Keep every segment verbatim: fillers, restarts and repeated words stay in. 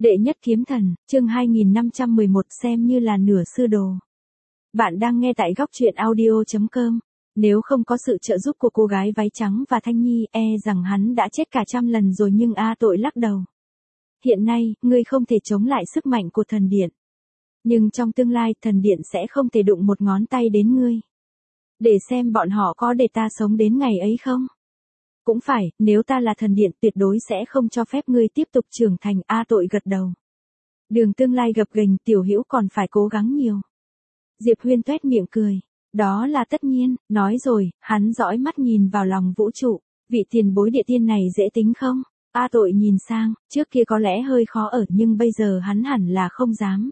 Đệ nhất kiếm thần, chương hai nghìn năm trăm mười một xem như là nửa sư đồ. Bạn đang nghe tại góc truyện audio chấm com. Nếu không có sự trợ giúp của cô gái váy trắng và Thanh Nhi, e rằng hắn đã chết cả trăm lần rồi, nhưng A Tội lắc đầu. Hiện nay, ngươi không thể chống lại sức mạnh của thần điện. Nhưng trong tương lai, thần điện sẽ không thể đụng một ngón tay đến ngươi. Để xem bọn họ có để ta sống đến ngày ấy không? Cũng phải, nếu ta là thần điện tuyệt đối sẽ không cho phép ngươi tiếp tục trưởng thành. A Tội gật đầu. Đường tương lai gập ghềnh, Tiểu Hữu còn phải cố gắng nhiều. Diệp Huyên toét miệng cười. Đó là tất nhiên, nói rồi, hắn dõi mắt nhìn vào lòng vũ trụ. Vị tiền bối địa tiên này dễ tính không? A Tội nhìn sang, trước kia có lẽ hơi khó ở nhưng bây giờ hắn hẳn là không dám.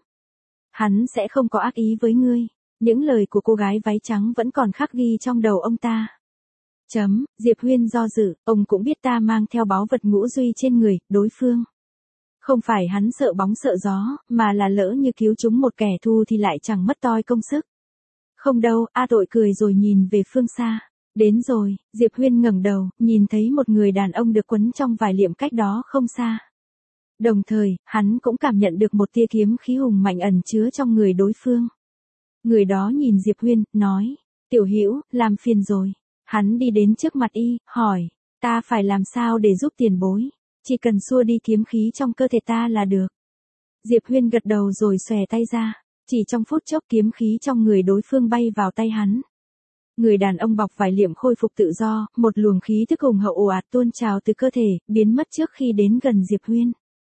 Hắn sẽ không có ác ý với ngươi. Những lời của cô gái váy trắng vẫn còn khắc ghi trong đầu ông ta. Chấm, Diệp Huyên do dự, ông cũng biết ta mang theo báu vật ngũ duy trên người, đối phương. Không phải hắn sợ bóng sợ gió, mà là lỡ như cứu chúng một kẻ thù thì lại chẳng mất toi công sức. Không đâu, A Tội cười rồi nhìn về phương xa. Đến rồi, Diệp Huyên ngẩng đầu, nhìn thấy một người đàn ông được quấn trong vải liệm cách đó không xa. Đồng thời, hắn cũng cảm nhận được một tia kiếm khí hùng mạnh ẩn chứa trong người đối phương. Người đó nhìn Diệp Huyên, nói, Tiểu Hữu, làm phiền rồi. Hắn đi đến trước mặt y, hỏi, ta phải làm sao để giúp tiền bối? Chỉ cần xua đi kiếm khí trong cơ thể ta là được. Diệp Huyên gật đầu rồi xòe tay ra. Chỉ trong phút chốc kiếm khí trong người đối phương bay vào tay hắn. Người đàn ông bọc vải liệm khôi phục tự do, một luồng khí thức hùng hậu ồ ạt tuôn trào từ cơ thể, biến mất trước khi đến gần Diệp Huyên.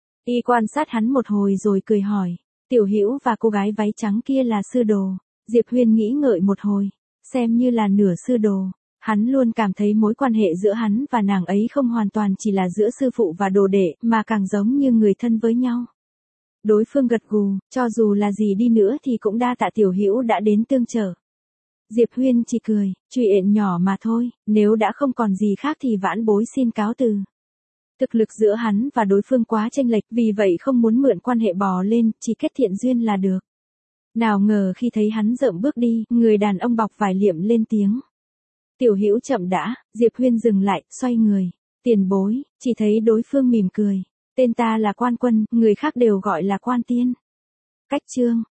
Y quan sát hắn một hồi rồi cười hỏi, Tiểu Hữu và cô gái váy trắng kia là sư đồ. Diệp Huyên nghĩ ngợi một hồi, xem như là nửa sư đồ. Hắn luôn cảm thấy mối quan hệ giữa hắn và nàng ấy không hoàn toàn chỉ là giữa sư phụ và đồ đệ, mà càng giống như người thân với nhau. Đối phương gật gù, cho dù là gì đi nữa thì cũng đa tạ Tiểu Hữu đã đến tương trợ. Diệp Huyên chỉ cười, chuyện nhỏ mà thôi, nếu đã không còn gì khác thì vãn bối xin cáo từ. Thực lực giữa hắn và đối phương quá chênh lệch, vì vậy không muốn mượn quan hệ bò lên, chỉ kết thiện duyên là được. Nào ngờ khi thấy hắn rợm bước đi, người đàn ông bọc vải liệm lên tiếng. Tiểu Hữu chậm đã, Diệp Huyên dừng lại, xoay người. Tiền bối, chỉ thấy đối phương mỉm cười. Tên ta là Quan Quân, người khác đều gọi là Quan Tiên. Cách chương.